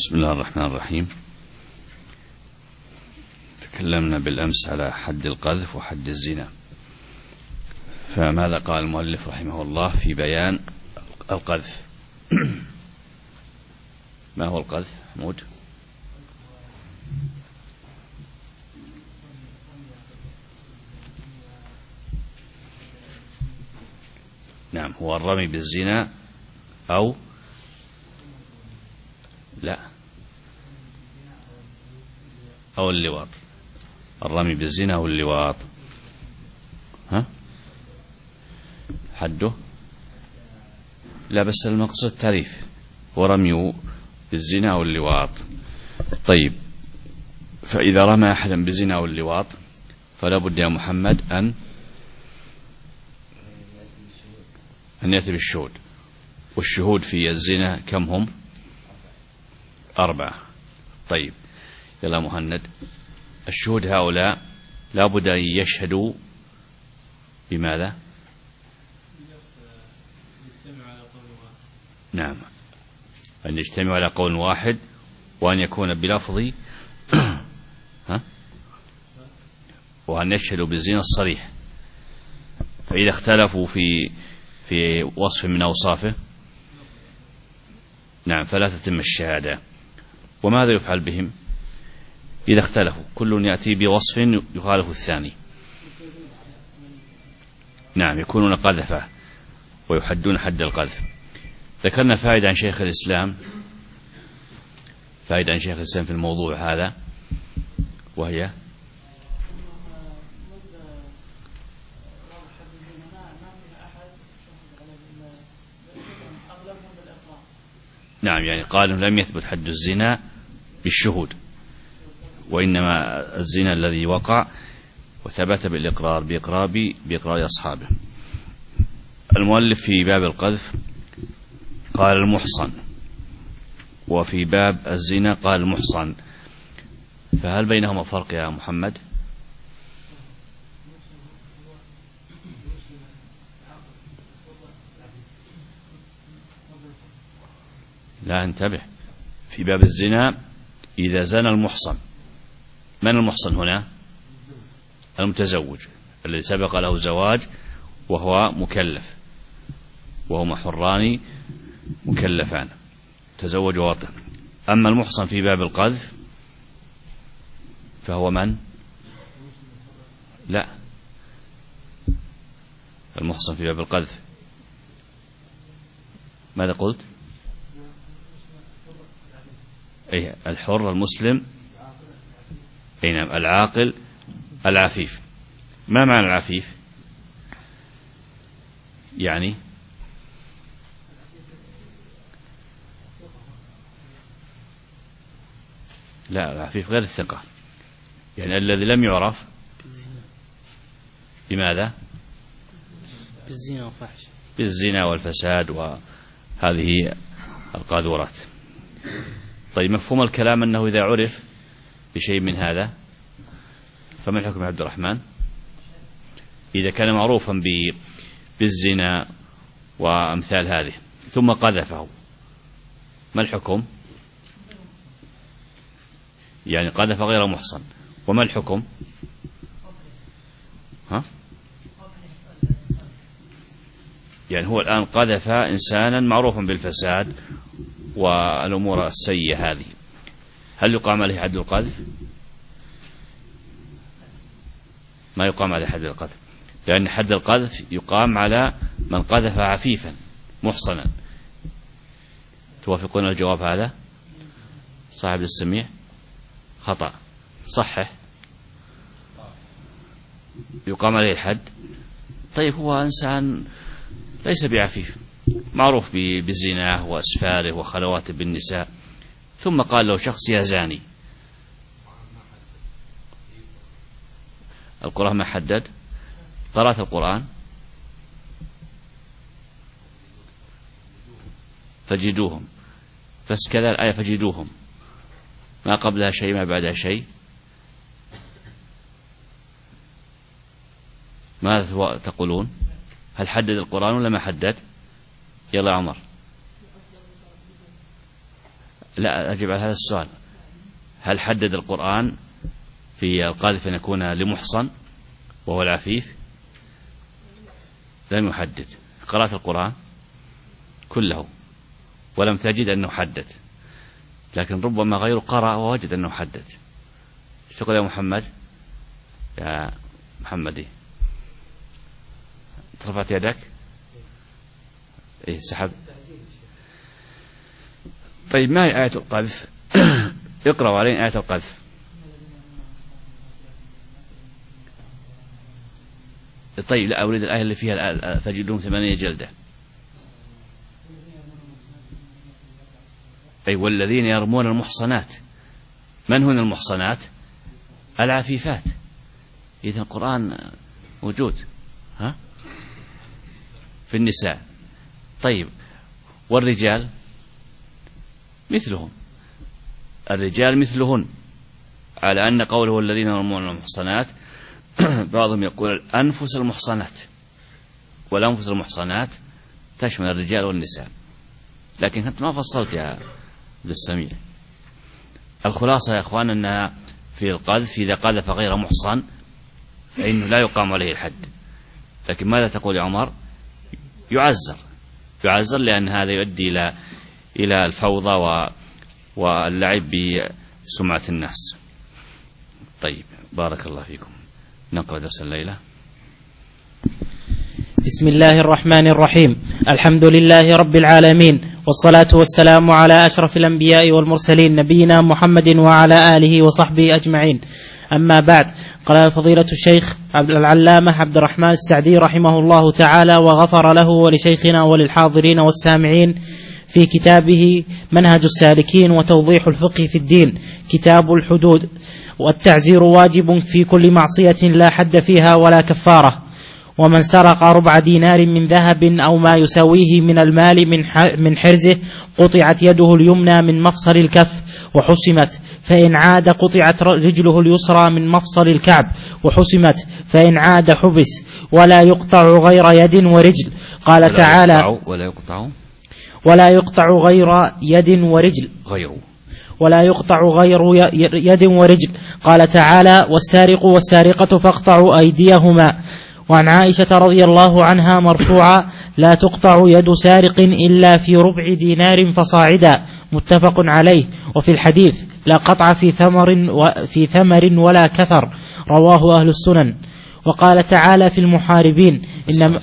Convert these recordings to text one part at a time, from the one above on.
بسم الله الرحمن الرحيم. تكلمنا بالأمس على حد القذف وحد الزنا، فماذا قال المؤلف رحمه الله في بيان القذف؟ ما هو القذف محمود؟ نعم، هو الرمي بالزنا أو لا أو اللواط. الرمي بالزنا أو اللواط، ها حده؟ لا، بس المقصود التعريف، ورمي بالزنا أو اللواط. طيب، فإذا رمى أحدا بالزنا أو اللواط فلا بد يا محمد أن يأتي بالشهود، والشهود في الزنا كم هم؟ 4. طيب يلا مهند، الشهود هؤلاء لا بد أن يشهدوا بماذا؟ نعم، أن يجتمعوا على قول واحد، وأن يكون بلفظ وأن يشهدوا بالزنا الصريح. فإذا اختلفوا في وصف من أوصافه، نعم، فلا تتم الشهادة. وماذا يفعل بهم إذا اختلفوا؟ كل يأتي بوصف يخالف الثاني. نعم، يكونون قذفة ويحدون حد القذف. ذكرنا فائدة عن شيخ الإسلام، في الموضوع هذا، وهي نعم، يعني قالوا لم يثبت حد الزنا بالشهود، وإنما الزنا الذي وقع وثبت بالإقرار بإقرار أصحابه. المؤلف في باب القذف قال المحصن، وفي باب الزنا قال المحصن، فهل بينهما فرق يا محمد؟ لا، انتبه، في باب الزنا إذا زنى المحصن، من المحصن هنا؟ المتزوج الذي سبق له زواج وهو مكلف، وهما حران مكلفان، تزوج ووطن. أما المحصن في باب القذف فهو من؟ لا، المحصن في باب القذف ماذا قلت؟ أي الحر المسلم، أي نعم، العاقل العفيف. ما معنى العفيف؟ يعني لا، العفيف غير الثقة، يعني الذي لم يعرف بماذا؟ بالزنا والفساد وهذه القاذورات. طيب، مفهوم الكلام أنه إذا عرف بشيء من هذا فما الحكم يا عبد الرحمن؟ إذا كان معروفا بالزنا وأمثال هذه ثم قذفه، ما الحكم؟ يعني قذف غير محصن، وما الحكم؟ يعني هو الآن قذف إنسانا معروفا بالفساد والأمور السيئة هذه، هل يقام عليه حد القذف؟ ما يقام عليه حد القذف، لأن حد القذف يقام على من قذف عفيفا محصنا. توافقون الجواب هذا؟ صاحب السميع خطأ، صحح، يقام عليه الحد. طيب، هو إنسان ليس بعفيف، معروف بزناه وأسفاره وخلواته بالنساء، ثم قال له شخص يا زاني. القرآن ما حدد. قرأت القرآن؟ فجدوهم، بس كذا الآية فجدوهم، ما قبلها شيء ما بعدها شيء. ماذا تقولون؟ هل حدد القرآن ولا ما حدد؟ يلا عمر. لا أجب على هذا السؤال. هل حدد القرآن في القاذف أن يكون لمحصن وهو العفيف؟ لم يحدد. قرأت القرآن كله ولم تجد أنه حدد، لكن ربما غيره قرأ ووجد أنه حدد. ايش تقول يا محمد؟ يا محمدي رفعت يدك؟ إيه سحب. طيب ما هي آية القذف؟ اقرأوا علينا آية القذف. طيب لا أريد الآية اللي فيها فجلدهم 8 جلدة. أي والذين يرمون المحصنات. من هن المحصنات؟ العفيفات. إذن القرآن موجود ها في النساء. طيب والرجال مثلهم، الرجال مثلهن، على أن قوله الذين يرمون المحصنات بعضهم يقول الأنفس المحصنات، والأنفس المحصنات تشمل الرجال والنساء، لكن أنت ما فصلت يا عبد السميع. الخلاصة يا أخوان أنها في القذف إذا قذف غير محصن فإنه لا يقام عليه الحد. لكن ماذا تقول يا عمر؟ يعزر لأن هذا يؤدي إلى الفوضى واللعب بسمعة الناس. طيب بارك الله فيكم. نقرأ درس الليلة. بسم الله الرحمن الرحيم. الحمد لله رب العالمين، والصلاة والسلام على أشرف الأنبياء والمرسلين نبينا محمد وعلى آله وصحبه أجمعين. أما بعد، قال فضيلة الشيخ العلامة عبد الرحمن السعدي رحمه الله تعالى وغفر له ولشيخنا وللحاضرين والسامعين في كتابه منهج السالكين وتوضيح الفقه في الدين كتاب الحدود: والتعزير واجب في كل معصية لا حد فيها ولا كفارة. ومن سرق 4 دينار من ذهب أو ما يساويه من المال من حرزه قطعت يده اليمنى من مفصل الكف وحسمت، فإن عاد قطعت رجله اليسرى من مفصل الكعب وحسمت، فإن عاد حبس. ولا يقطع غير يد ورجل. قال تعالى: ولا يقطع غير يد ورجل. ولا يقطع غير يد ورجل. قال تعالى: والسارق والسارقة فاقطعوا أيديهما. وعن عائشة رضي الله عنها مرفوعا: لا تقطع يد سارق إلا في 4 دينار فصاعدا. متفق عليه. وفي الحديث: لا قطع في ثمر ولا كثر. رواه أهل السنن. وقال تعالى في المحاربين: إنما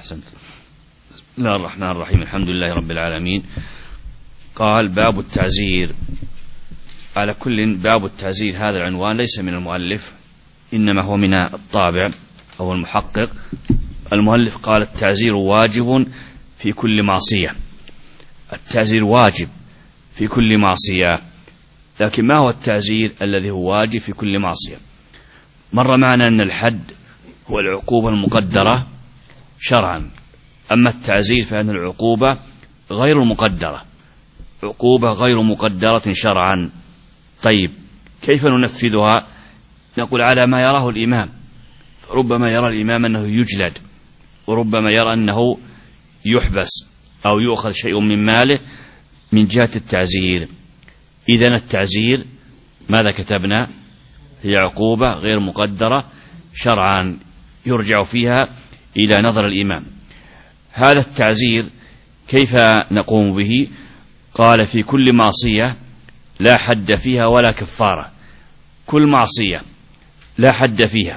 بسم الله الرحمن الرحيم. الحمد لله رب العالمين. قال: باب التعزير. على كل باب التعزير هذا العنوان ليس من المؤلف، إنما هو من الطابع أو المحقق. المؤلف قال: التعزير واجب في كل معصية. التعزير واجب في كل معصية. لكن ما هو التعزير الذي هو واجب في كل معصية؟ مر معنا أن الحد هو العقوبة المقدرة شرعا، أما التعزير فإن العقوبة غير المقدرة، عقوبة غير مقدرة شرعا. طيب كيف ننفذها؟ نقول على ما يراه الإمام. ربما يرى الإمام أنه يجلد، وربما يرى أنه يحبس أو يؤخذ شيء من ماله من جهة التعزير. إذن التعزير ماذا كتبنا؟ هي عقوبة غير مقدرة شرعا يرجع فيها إلى نظر الإمام. هذا التعزير كيف نقوم به؟ قال: في كل معصية لا حد فيها ولا كفارة. كل معصية لا حد فيها،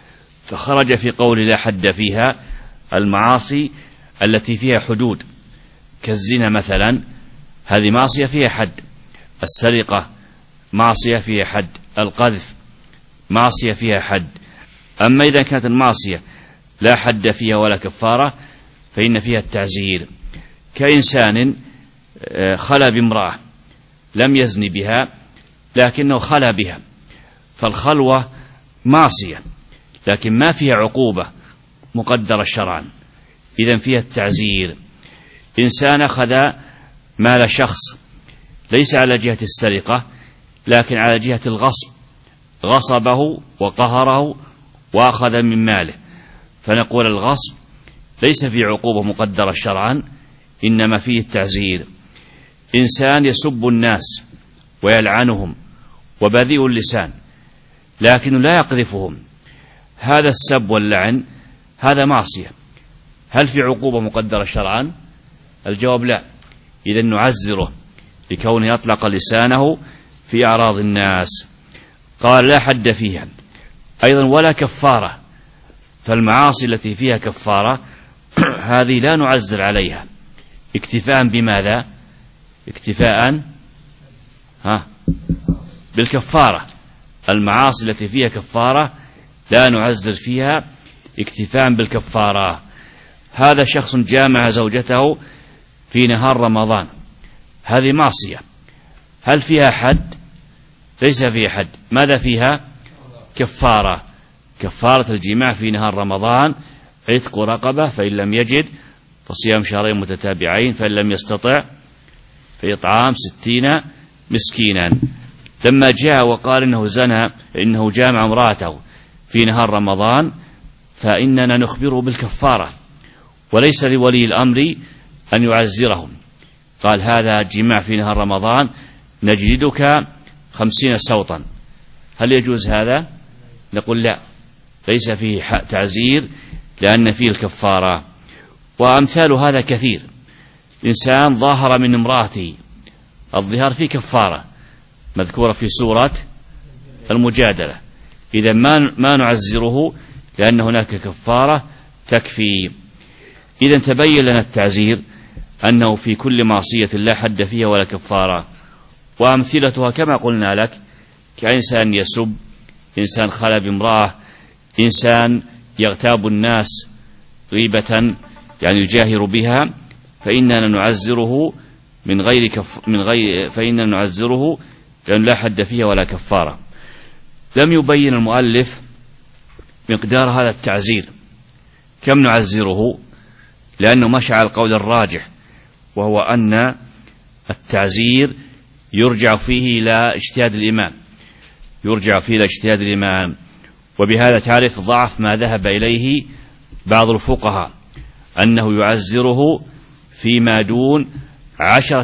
فخرج في قول لا حد فيها المعاصي التي فيها حدود، كالزنا مثلا، هذه معصية فيها حد. السرقة معصية فيها حد. القذف معصية فيها حد. أما إذا كانت المعصية لا حد فيها ولا كفارة فإن فيها التعزير، كإنسان خلى بامرأة لم يزن بها لكنه خلى بها، فالخلوة معصية لكن ما فيها عقوبة مقدرة شرعا، إذن فيها التعزير. إنسان أخذ مال شخص ليس على جهة السرقة لكن على جهة الغصب، غصبه وقهره وأخذ من ماله، فنقول الغصب ليس فيه عقوبة مقدرة شرعا، إنما فيه التعزير. إنسان يسب الناس ويلعنهم وبذيء اللسان، لكنه لا يقذفهم. هذا السب واللعن هذا معصية. هل في عقوبة مقدرة شرعا؟ الجواب لا. إذا نعزره لكونه أطلق لسانه في أعراض الناس. قال لا حد فيها أيضا ولا كفارة، فالمعاصي التي فيها كفارة هذه لا نعزر عليها، اكتفاء بماذا؟ اكتفاء بالكفارة. المعاصي التي فيها كفارة لا نعزر فيها اكتفاء بالكفارة. هذا شخص جامع زوجته في نهار رمضان، هذه معصية. هل فيها حد؟ ليس فيها حد. ماذا فيها؟ كفارة. كفارة الجماع في نهار رمضان عتق رقبة، فإن لم يجد فصيام شهرين متتابعين، فإن لم يستطع فإطعام 60 مسكينا. لما جاء وقال إنه جامع امرأته في نهار رمضان، فإننا نخبره بالكفارة، وليس لولي الأمر أن يعزرهم. قال هذا جماع في نهار رمضان نجلدك 50 سوطا. هل يجوز هذا؟ نقول لا، ليس فيه تعزير لأن فيه الكفارة. وأمثال هذا كثير. إنسان ظاهر من امرأته، الظهار فيه كفارة مذكورة في سورة المجادلة، إذا ما نعزره لأن هناك كفارة تكفي. إذا تبين لنا التعزير أنه في كل معصية لا حد فيها ولا كفارة. وأمثلتها كما قلنا لك، كإنسان يسب، إنسان خلا بامرأة، إنسان يغتاب الناس غيبة يعني يجاهر بها، فإننا نعزره فإننا نعزره لأن لا حد فيها ولا كفارة. لم يبين المؤلف مقدار هذا التعزير، كم نعزره، لأنه مشى على القول الراجح، وهو أن التعزير يرجع فيه إلى اجتهاد الإمام. وبهذا تعرف ضعف ما ذهب إليه بعض الفقهاء، أنه يعزره فيما دون 10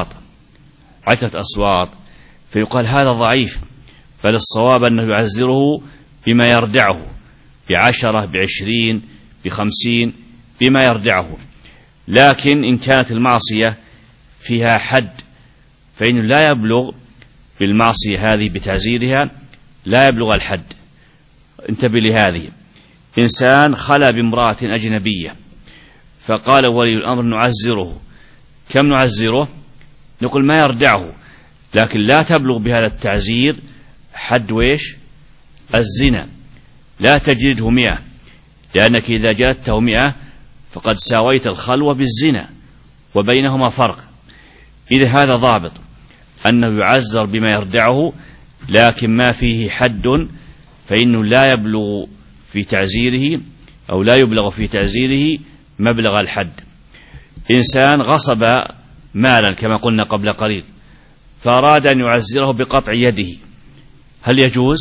أصوات، فيقال هذا ضعيف، بل الصواب أنه يعزره بما يردعه، 10 20 50 بما يردعه. لكن إن كانت المعصية فيها حد فإنه لا يبلغ بالمعصية هذه بتعزيرها، لا يبلغ الحد. انتبه لهذه. إنسان خلا بامرأة أجنبية، فقال ولي الأمر نعزره. كم نعزره؟ نقول ما يردعه، لكن لا تبلغ بهذا التعزير حد ويش الزنا. لا تجلده 100، لأنك إذا جلدته 100 فقد ساويت الخلوة بالزنا، وبينهما فرق. إذا هذا ضابط أنه يعزر بما يردعه، لكن ما فيه حد فإنه لا يبلغ في تعزيره أو لا يبلغ في تعزيره مبلغ الحد. إنسان غصب مالا كما قلنا قبل قليل، فأراد أن يعزره بقطع يده، هل يجوز؟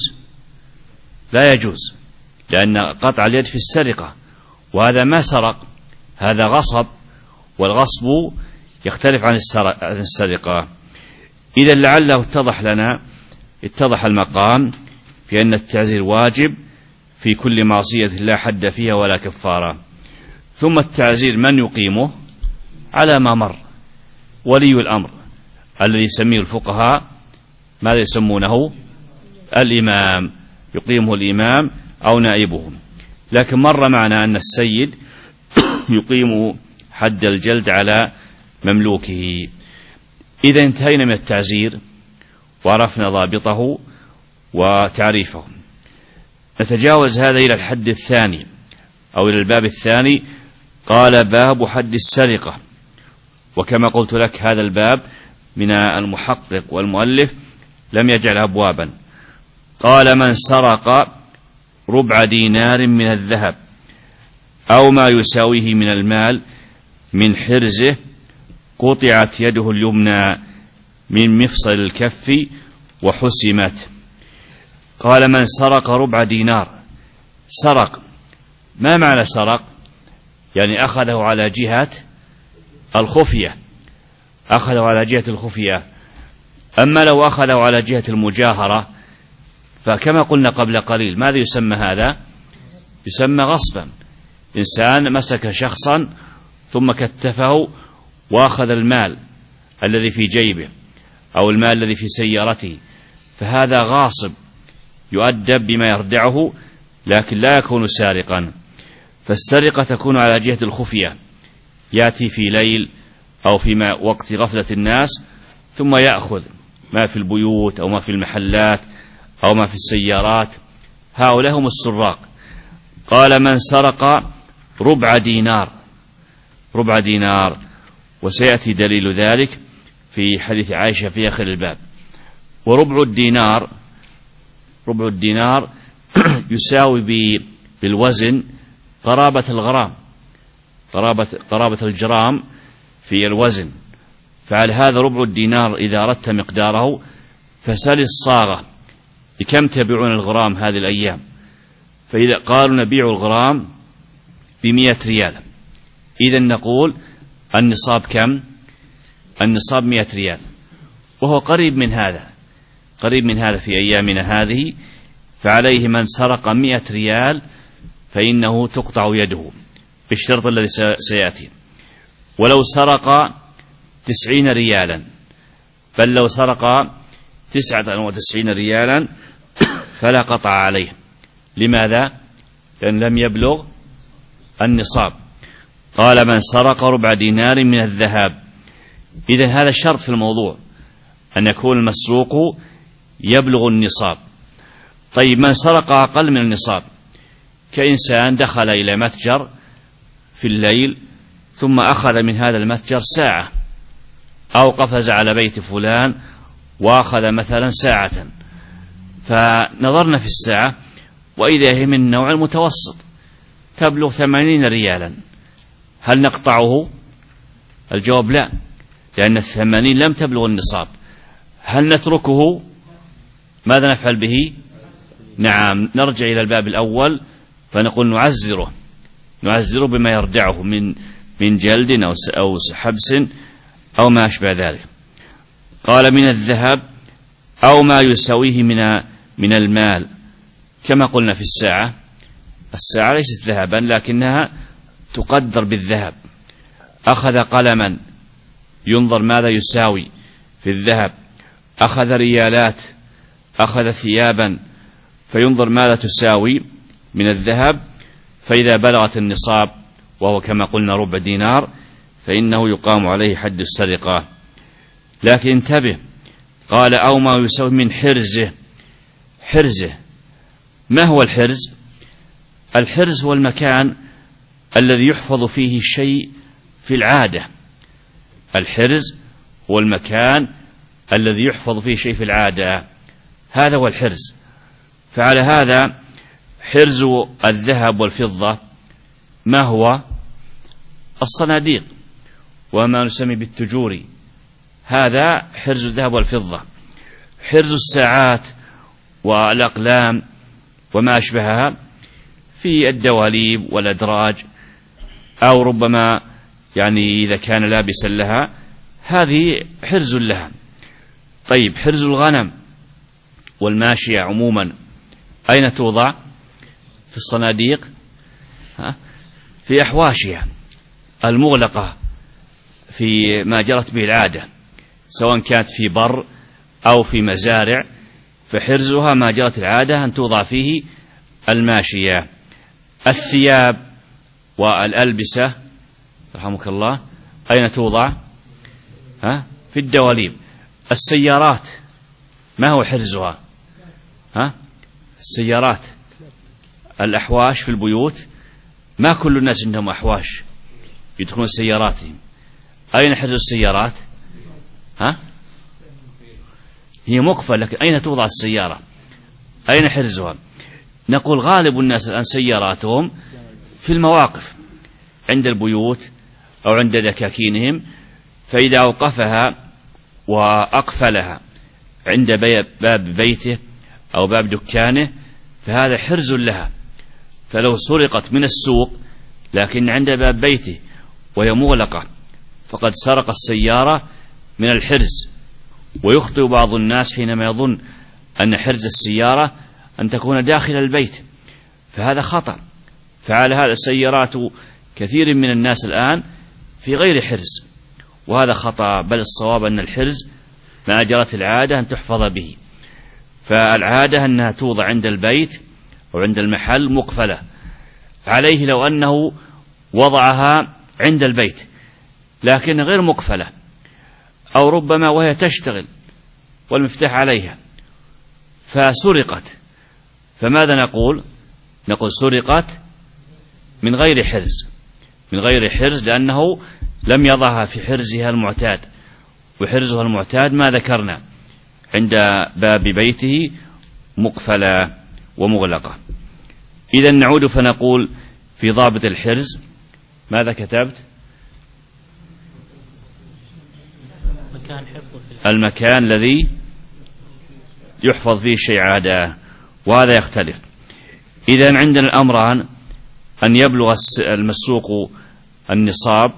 لا يجوز، لأن قطع اليد في السرقة، وهذا ما سرق، هذا غصب، والغصب يختلف عن السرقة. إذا لعله اتضح المقام في أن التعزير واجب في كل معصية لا حد فيها ولا كفارة. ثم التعزير من يقيمه؟ على ما مر ولي الأمر الذي يسميه الفقهاء ماذا يسمونه؟ الإمام، يقيمه الإمام أو نائبه. لكن مر معنا أن السيد يقيم حد الجلد على مملوكه. إذا انتهينا من التعزير وعرفنا ضابطه وتعريفه، نتجاوز هذا إلى الحد الثاني أو إلى الباب الثاني. قال باب حد السرقة. وكما قلت لك هذا الباب من المحقق والمؤلف لم يجعل أبوابا. قال من سرق ربع دينار من الذهب أو ما يساويه من المال من حرزه قطعت يده اليمنى من مفصل الكف وحسمت. قال من سرق ربع دينار. سرق، ما معنى سرق؟ يعني أخذه على جهة الخفية، أما لو أخذه على جهة المجاهرة فكما قلنا قبل قليل ماذا يسمى هذا؟ يسمى غصبا. إنسان مسك شخصا ثم كتفه وأخذ المال الذي في جيبه أو المال الذي في سيارته، فهذا غاصب يؤدب بما يردعه، لكن لا يكون سارقا. فالسرقة تكون على جهة الخفية، يأتي في ليل أو في وقت غفلة الناس ثم يأخذ ما في البيوت أو ما في المحلات أو ما في السيارات، هؤلاء هم السراق. قال من سرق ربع دينار، ربع دينار، وسيأتي دليل ذلك في حديث عائشة في آخر الباب. وربع الدينار، ربع الدينار يساوي بالوزن قرابة الغرام، قرابة الجرام في الوزن. فعلى هذا ربع الدينار إذا أردت مقداره فسل الصاغة بكم تبيعون الغرام هذه الأيام؟ فإذا قالوا نبيع الغرام ب100 ريال، إذا نقول النصاب كم؟ النصاب 100 ريال، وهو قريب من هذا، قريب من هذا في أيامنا هذه. فعليه من سرق 100 ريال فإنه تقطع يده بالشرط الذي سيأتي. ولو سرق 90 ريالا، بل لو سرق 99 ريالا فلا قطع عليه. لماذا؟ لأن لم يبلغ النصاب. قال من سرق ربع دينار من الذهب. إذن هذا الشرط في الموضوع، أن يكون المسروق يبلغ النصاب. طيب من سرق أقل من النصاب، كإنسان دخل إلى متجر في الليل ثم أخذ من هذا المتجر ساعة، أو قفز على بيت فلان وأخذ مثلا ساعة، فنظرنا في الساعة وإذا هي من النوع المتوسط تبلغ 80 ريالا، هل نقطعه؟ الجواب لا، لأن 80 لم تبلغ النصاب. هل نتركه؟ ماذا نفعل به؟ نعم، نرجع إلى الباب الأول فنقول نعزره بما يردعه من جلد أو حبس أو ما أشبه ذلك. قال من الذهب أو ما يساويه من المال، كما قلنا في الساعة. الساعة ليست ذهبا لكنها تقدر بالذهب. أخذ قلما ينظر ماذا يساوي في الذهب، أخذ ريالات، أخذ ثيابا فينظر ماذا تساوي من الذهب. فإذا بلغت النصاب وهو كما قلنا ربع دينار فإنه يقام عليه حد السرقة. لكن انتبه، قال أو ما يساوي من حرزه. حرزه ما هو الحرز؟ الحرز هو المكان الذي يحفظ فيه الشيء في العادة. الحرز هو المكان الذي يحفظ فيه شيء في العادة، هذا هو الحرز. فعلى هذا حرز الذهب والفضة ما هو؟ الصناديق وما نسمي بالتجوري، هذا حرز الذهب والفضة. حرز الساعات والأقلام وما أشبهها في الدواليب والأدراج، أو ربما يعني إذا كان لابسا لها، هذه حرز لها. طيب حرز الغنم والماشية عموما أين توضع؟ في الصناديق، في أحواشها المغلقة في ما جرت به العادة، سواء كانت في بر أو في مزارع، فحرزها ما جرت العادة أن توضع فيه الماشية. الثياب والألبسة رحمك الله أين توضع؟ في الدواليب. السيارات ما هو حرزها؟ السيارات الأحواش في البيوت، ما كل الناس عندهم أحواش يدخلون سياراتهم. أين حرز السيارات؟ هي مقفل، لكن أين توضع السيارة؟ أين حرزها؟ نقول غالب الناس الآن سياراتهم في المواقف عند البيوت أو عند دكاكينهم، فإذا أوقفها وأقفلها عند باب بيته أو باب دكانه فهذا حرز لها. فلو سرقت من السوق لكن عند باب بيته وهي مغلقة فقد سرق السيارة من الحرز، ويخطئ بعض الناس حينما يظن أن حرز السيارة أن تكون داخل البيت، فهذا خطأ. فعلى هذا السيارات كثير من الناس الآن في غير حرز، وهذا خطأ، بل الصواب أن الحرز ما جرت العادة أن تحفظ به. فالعادة أنها توضع عند البيت أو عند المحل مقفلة، عليه لو أنه وضعها عند البيت لكن غير مقفلة، أو ربما وهي تشتغل والمفتاح عليها فسرقت، فماذا نقول؟ نقول سرقت من غير حرز، من غير حرز، لأنه لم يضعها في حرزها المعتاد، وحرزها المعتاد ما ذكرنا عند باب بيته مقفلة ومغلقة. إذا نعود فنقول في ضابط الحرز ماذا كتبت؟ المكان الذي يحفظ فيه الشيء عادة، وهذا يختلف. إذا عندنا الأمران: أن يبلغ المسروق النصاب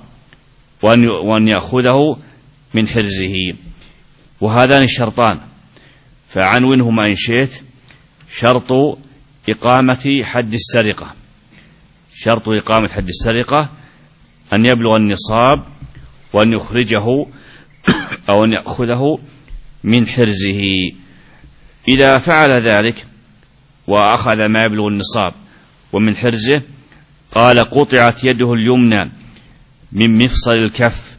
وأن يأخذه من حرزه، وهذان الشرطان فعنونهما إن شئت. شرط إقامة حد السرقة، شرط إقامة حد السرقة أن يبلغ النصاب وأن يخرجه أو أن يأخذه من حرزه. إذا فعل ذلك وأخذ ما يبلغ النصاب ومن حرزه، قال: قطعت يده اليمنى من مفصل الكف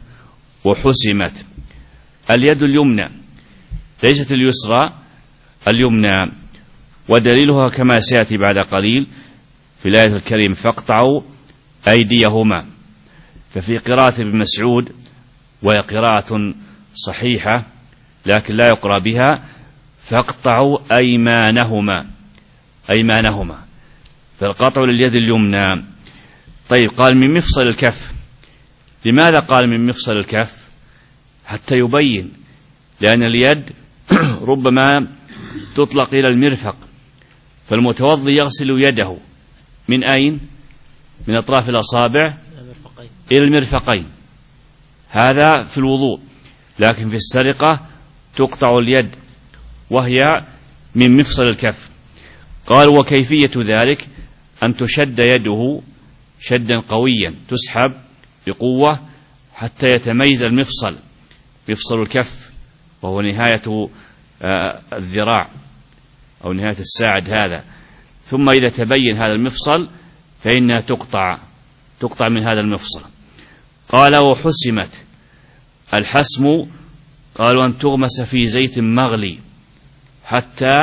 وحسمت. اليد اليمنى ليست اليسرى، اليمنى، ودليلها كما سيأتي بعد قليل في الآية الكريمة: فاقطعوا أيديهما. ففي قراءة ابن مسعود، وهي قراءة صحيحة لكن لا يقرأ بها: فاقطعوا أيمانهما، أيمانهما، فالقطع لليد اليمنى. طيب، قال من مفصل الكف. لماذا قال من مفصل الكف؟ حتى يبين، لأن اليد ربما تطلق إلى المرفق، فالمتوضي يغسل يده من أين؟ من أطراف الأصابع إلى المرفقين، هذا في الوضوء. لكن في السرقة تقطع اليد وهي من مفصل الكف. قال: وكيفية ذلك أن تشد يده شدا قويا، تسحب بقوة حتى يتميز المفصل، مفصل الكف وهو نهاية الذراع أو نهاية الساعد هذا، ثم إذا تبين هذا المفصل فإنها تقطع من هذا المفصل. قال: وحسمت. الحسم قالوا أن تغمس في زيت مغلي حتى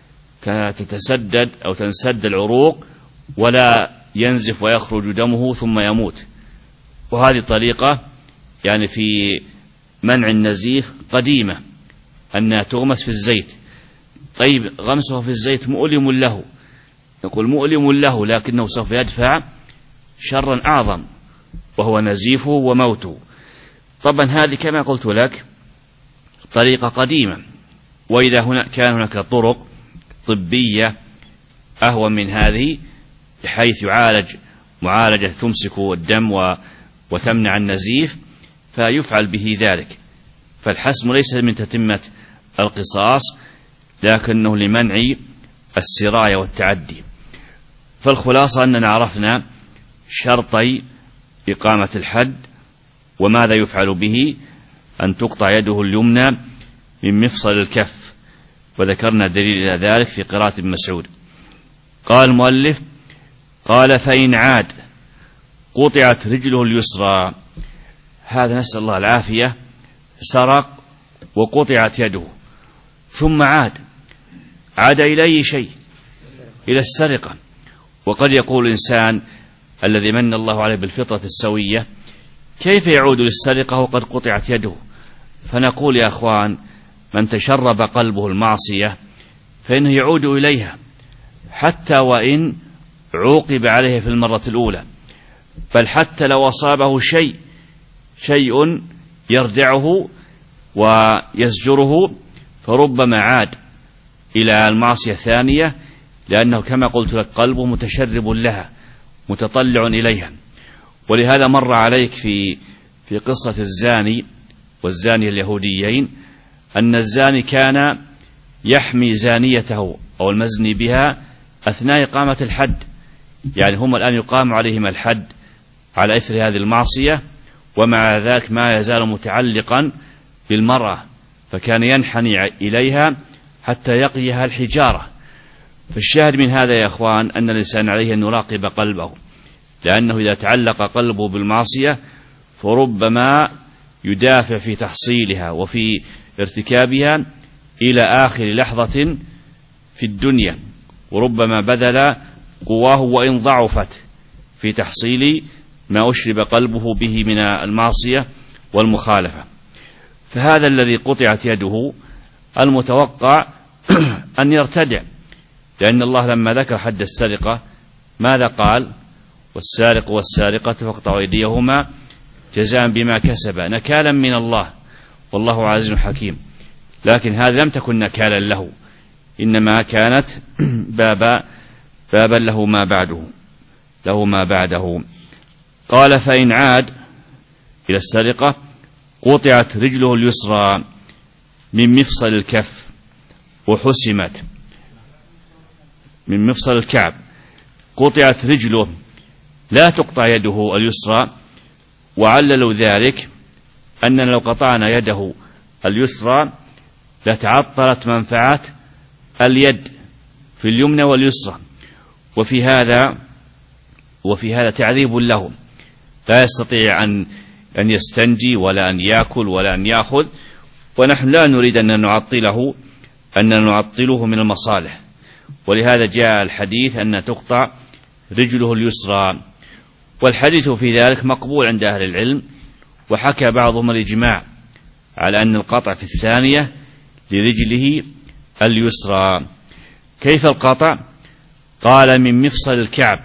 تتسدد أو تنسد العروق ولا ينزف ويخرج دمه ثم يموت. وهذه طريقة يعني في منع النزيف قديمة، أنها تغمس في الزيت. طيب، غمسه في الزيت مؤلم له، يقول مؤلم له، لكنه سوف يدفع شرا أعظم وهو نزيفه وموته. طبعا هذه كما قلت لك طريقة قديمة، وإذا كان هناك طرق طبية أهون من هذه بحيث يعالج معالجة تمسك الدم وتمنع النزيف فيفعل به ذلك. فالحسم ليس من تتمة القصاص، لكنه لمنع السراية والتعدي. فالخلاصة أننا عرفنا شرطي إقامة الحد وماذا يفعل به: أن تقطع يده اليمنى من مفصل الكف، وذكرنا دليل إلى ذلك في قراءة ابن مسعود. قال المؤلف: قال: فإن عاد قطعت رجله اليسرى. هذا نسأل الله العافية، سرق وقطعت يده ثم عاد إلى أي شيء؟ إلى السرقة. وقد يقول الإنسان الذي من الله عليه بالفطرة السوية: كيف يعود للسرقة وقد قطعت يده؟ فنقول يا أخوان: من تشرب قلبه المعصية فإنه يعود إليها حتى وإن عوقب عليه في المرة الأولى، بل حتى لو أصابه شيء يردعه ويزجره فربما عاد إلى المعصية الثانية، لأنه كما قلت لك قلبه متشرب لها متطلع إليها. ولهذا مر عليك في قصة الزاني والزانية اليهوديين أن الزاني كان يحمي زانيته أو المزني بها أثناء إقامة الحد، يعني هم الآن يقام عليهم الحد على إثر هذه المعصية، ومع ذلك ما يزال متعلقا بالمرأة، فكان ينحني إليها حتى يقيها الحجارة. فالشاهد من هذا يا أخوان أن الإنسان عليه أن يراقب قلبه، لأنه إذا تعلق قلبه بالمعصية فربما يدافع في تحصيلها وفي ارتكابها إلى آخر لحظة في الدنيا، وربما بذل قواه وإن ضعفت في تحصيل ما أشرب قلبه به من المعصية والمخالفة. فهذا الذي قطعت يده المتوقع أن يرتدع، لأن الله لما ذكر حد السرقة ماذا قال؟ والسارق والسارقة فاقطعوا أيديهما جزاء بما كسبا نكالا من الله والله عزيز حكيم. لكن هذا لم تكن نكالا له، إنما كانت بابا له ما بعده. قال فإن عاد إلى السرقة قطعت رجله اليسرى من مفصل الكف وحسمت من مفصل الكعب، قطعت رجله لا تقطع يده اليسرى، وعللوا ذلك أننا لو قطعنا يده اليسرى لتعطلت منفعة اليد في اليمنى واليسرى، وفي هذا تعذيب له، لا يستطيع أن يستنجي ولا أن يأكل ولا أن يأخذ، ونحن لا نريد أن نعطله من المصالح. ولهذا جاء الحديث أن تقطع رجله اليسرى، والحديث في ذلك مقبول عند أهل العلم، وحكى بعضهم الإجماع على أن القطع في الثانية لرجله اليسرى. كيف القطع؟ قال من مفصل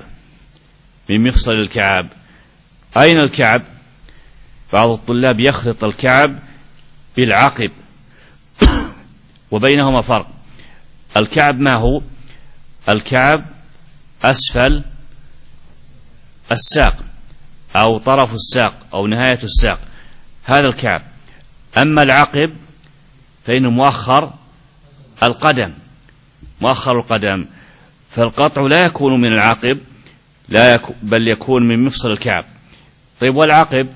الكعب. أين الكعب؟ بعض الطلاب يخلط الكعب بالعقب وبينهما فرق. الكعب ما هو؟ الكعب أسفل الساق أو طرف الساق أو نهاية الساق، هذا الكعب. أما العقب فإنه مؤخر القدم، فالقطع لا يكون من العقب بل يكون من مفصل الكعب. طيب والعقب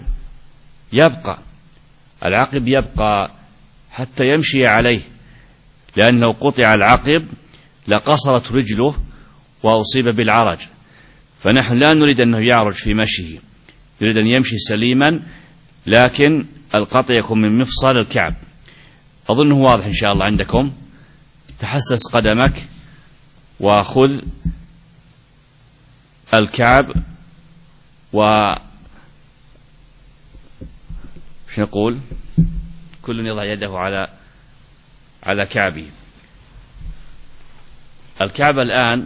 يبقى حتى يمشي عليه، لأن لو قطع العقب لقصرت رجله وأصيب بالعرج، فنحن لا نريد أنه يعرج في مشيه، نريد أن يمشي سليما، لكن القطع يكون من مفصل الكعب. أظنه واضح إن شاء الله عندكم. تحسس قدمك وخذ الكعب وش نقول؟ كل يضع يده على كعبه. الكعب الآن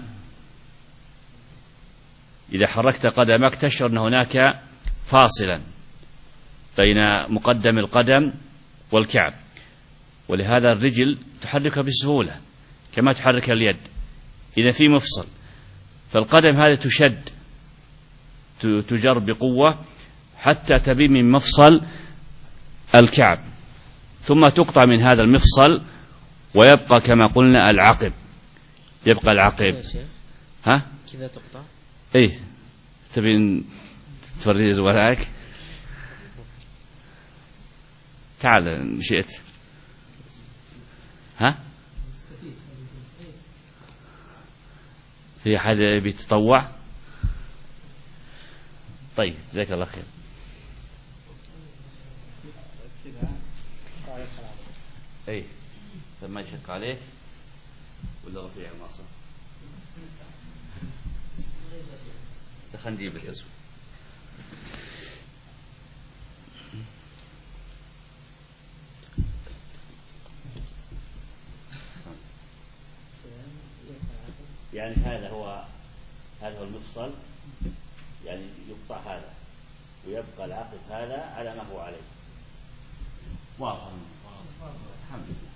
إذا حركت قدمك تشعر أن هناك فاصلا بين مقدم القدم والكعب، ولهذا الرجل تحركها بسهولة كما تحرك اليد إذا في مفصل. فالقدم هذه تجر بقوة حتى تبي من مفصل الكعب، ثم تقطع من هذا المفصل ويبقى كما قلنا العقب. ها كذا تقطع؟ ايه تبين تفرج زوالك؟ تعال إن شئت. ها في أحد بيتطوع؟ طيب جزاك الله خير. اي ما يشق عليك ولا رفيع المعصم؟ خلينا نجيب الأسود. يعني هذا هو المفصل، يعني يقطع هذا ويبقى العقب هذا على ما هو عليه. واضح الحمد لله.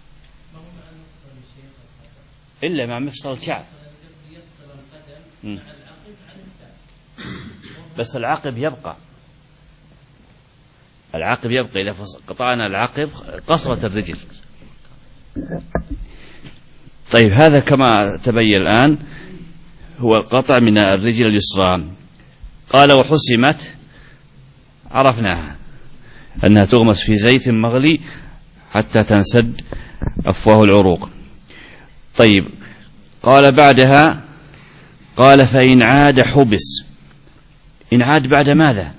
إلا مع مفصل الكعب بس العقب يبقى إذا قطعنا العقب قصرت الرجل، طيب هذا كما تبين الآن هو القطع من الرجل اليسرى. قال وحسمت، عرفناها أنها تغمس في زيت مغلي حتى تنسد أفواه العروق. طيب قال بعدها، قال فإن عاد حبس. إن عاد بعد ماذا؟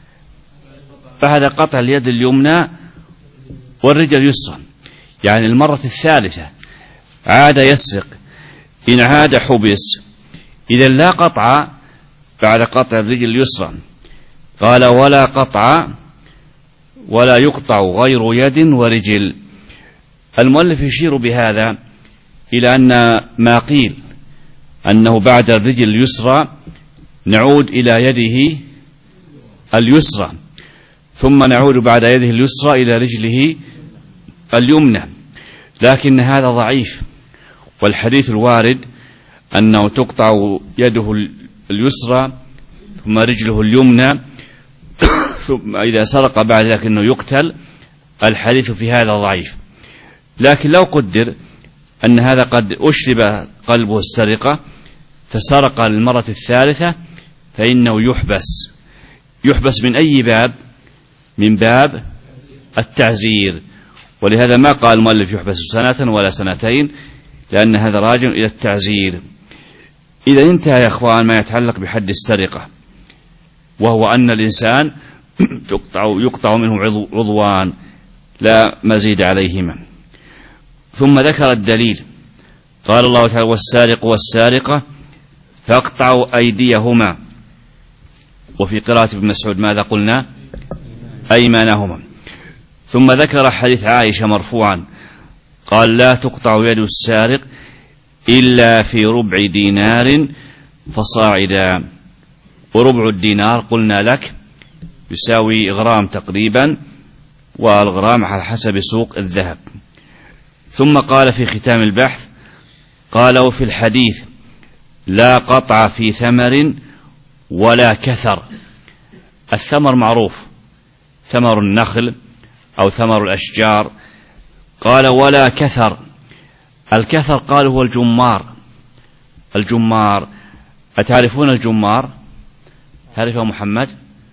بعد قطع اليد اليمنى والرجل اليسرى، يعني المرة الثالثة عاد يسرق. إن عاد حبس، إذا لا قطع بعد قطع الرجل اليسرى. قال ولا قطع ولا يقطع غير يد ورجل. المؤلف يشير بهذا إلى أن ما قيل أنه بعد الرجل اليسرى نعود إلى يده اليسرى، ثم نعود بعد يده اليسرى إلى رجله اليمنى، لكن هذا ضعيف. والحديث الوارد أنه تقطع يده اليسرى ثم رجله اليمنى ثم إذا سرق بعد ذلك أنه يقتل، الحديث في هذا ضعيف. لكن لو قدر أن هذا قد أشرب قلبه السرقة فسرق للمرة الثالثة، فإنه يحبس من أي باب؟ من باب التعزير. ولهذا ما قال المؤلف يحبس سنة ولا سنتين، لأن هذا راجع إلى التعزير. إذا انتهى يا أخوان ما يتعلق بحد السرقة، وهو أن الإنسان يقطع منه عضوان لا مزيد عليهما. ثم ذكر الدليل، قال الله تعالى والسارق والسارقة فاقطعوا أيديهما. وفي قراءة ابن مسعود ماذا قلنا؟ أيمانهما. ثم ذكر حديث عائشة مرفوعا قال لا تقطع يد السارق إلا في ربع دينار فصاعدا. وربع الدينار قلنا لك يساوي غرام تقريبا، والغرام على حسب سوق الذهب. ثم قال في ختام البحث، قال وفي الحديث لا قطع في ثمر ولا كثر. الثمر معروف، ثمر النخل أو ثمر الأشجار. قال ولا كثر. الكثر قال هو الجمار. أتعرفون الجمار؟ تعرفه محمد؟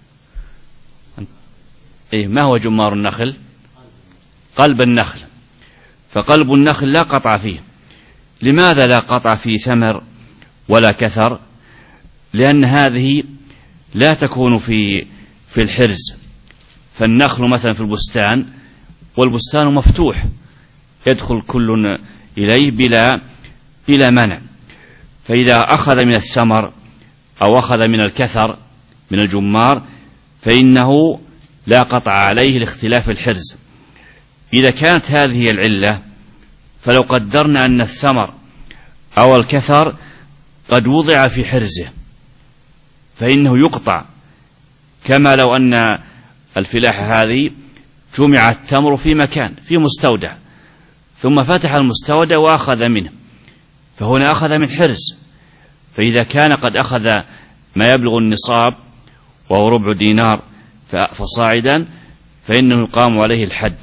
إيه، ما هو جمار النخل؟ قلب النخل. فقلب النخل لا قطع فيه. لماذا لا قطع في ثمر ولا كثر؟ لأن هذه لا تكون في الحرز. فالنخل مثلا في البستان، والبستان مفتوح يدخل كل إليه بلا منع. فإذا أخذ من الثمر أو أخذ من الكثر من الجمار فإنه لا قطع عليه لاختلاف الحرز. إذا كانت هذه العلة، فلو قدرنا أن الثمر أو الكثر قد وضع في حرزه فإنه يقطع، كما لو أن الفلاحة هذه جمع التمر في مكان في مستودع، ثم فتح المستودع وأخذ منه، فهنا أخذ من حرز. فإذا كان قد أخذ ما يبلغ النصاب وهو ربع دينار فصاعدا فإنه يقام عليه الحد.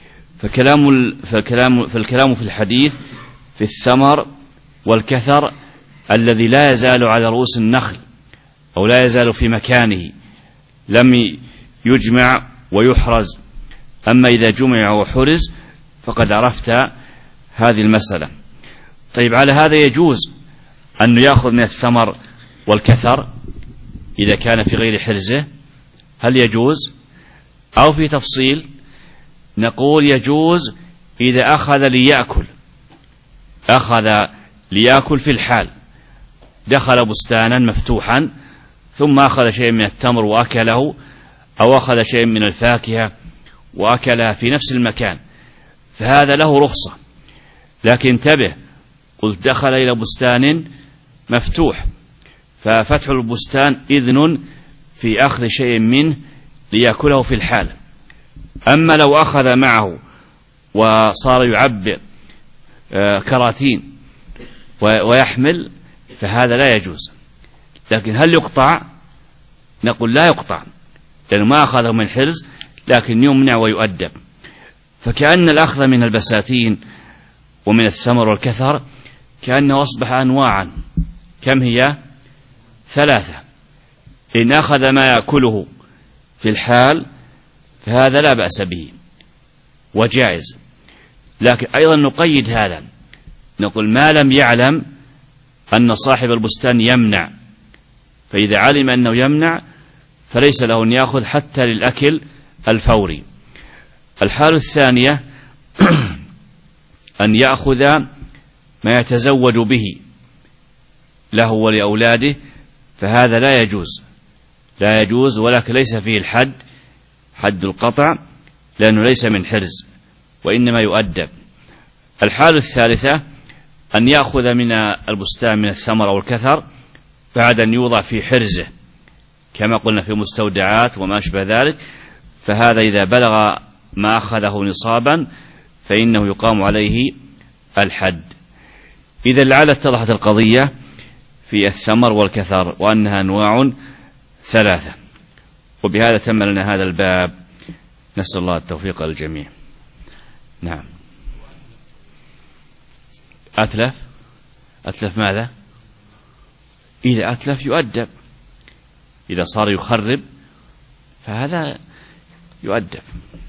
فالكلام في الحديث في الثمر والكثر الذي لا يزال على رؤوس النخل أو لا يزال في مكانه لم يجمع ويحرز. أما إذا جمع وحرز فقد عرفت هذه المسألة. طيب على هذا يجوز أن يأخذ من الثمر والكثر إذا كان في غير حرزه؟ هل يجوز؟ أو في تفصيل نقول يجوز إذا أخذ ليأكل في الحال، دخل بستانا مفتوحا ثم أخذ شيء من التمر وأكله، أو أخذ شيء من الفاكهة وأكلها في نفس المكان، فهذا له رخصة. لكن انتبه، قلت دخل إلى بستان مفتوح، ففتح البستان إذن في أخذ شيء منه ليأكله في الحال. أما لو أخذ معه وصار يعبئ كراتين ويحمل فهذا لا يجوز. لكن هل يقطع؟ نقول لا يقطع، لأنه ما أخذه من حرز، لكن يمنع ويؤدب. فكأن الأخذ من البساتين ومن الثمر والكثر كأنه أصبح أنواعا. كم هي؟ 3. إن أخذ ما يأكله في الحال فهذا لا بأس به وجائز، لكن أيضا نقيد هذا، نقول ما لم يعلم أن صاحب البستان يمنع، فإذا علم أنه يمنع فليس له أن يأخذ حتى للأكل الفوري. الحالة الثانية أن يأخذ ما يتزوج به له ولأولاده، فهذا لا يجوز، ولكن ليس فيه حد القطع، لأنه ليس من حرز وإنما يؤدب. الحالة الثالثة أن يأخذ من البستان من الثمر أو الكثر بعد أن يوضع في حرزه كما قلنا في مستودعات وما أشبه ذلك، فهذا إذا بلغ ما أخذه نصابا فإنه يقام عليه الحد. إذا لعل اتضحت القضية في الثمر والكثر وأنها أنواع 3. وبهذا تم لنا هذا الباب، نسأل الله التوفيق للجميع. نعم. أتلف ماذا؟ إذا أتلف يؤدب، إذا صار يخرب فهذا يؤدب.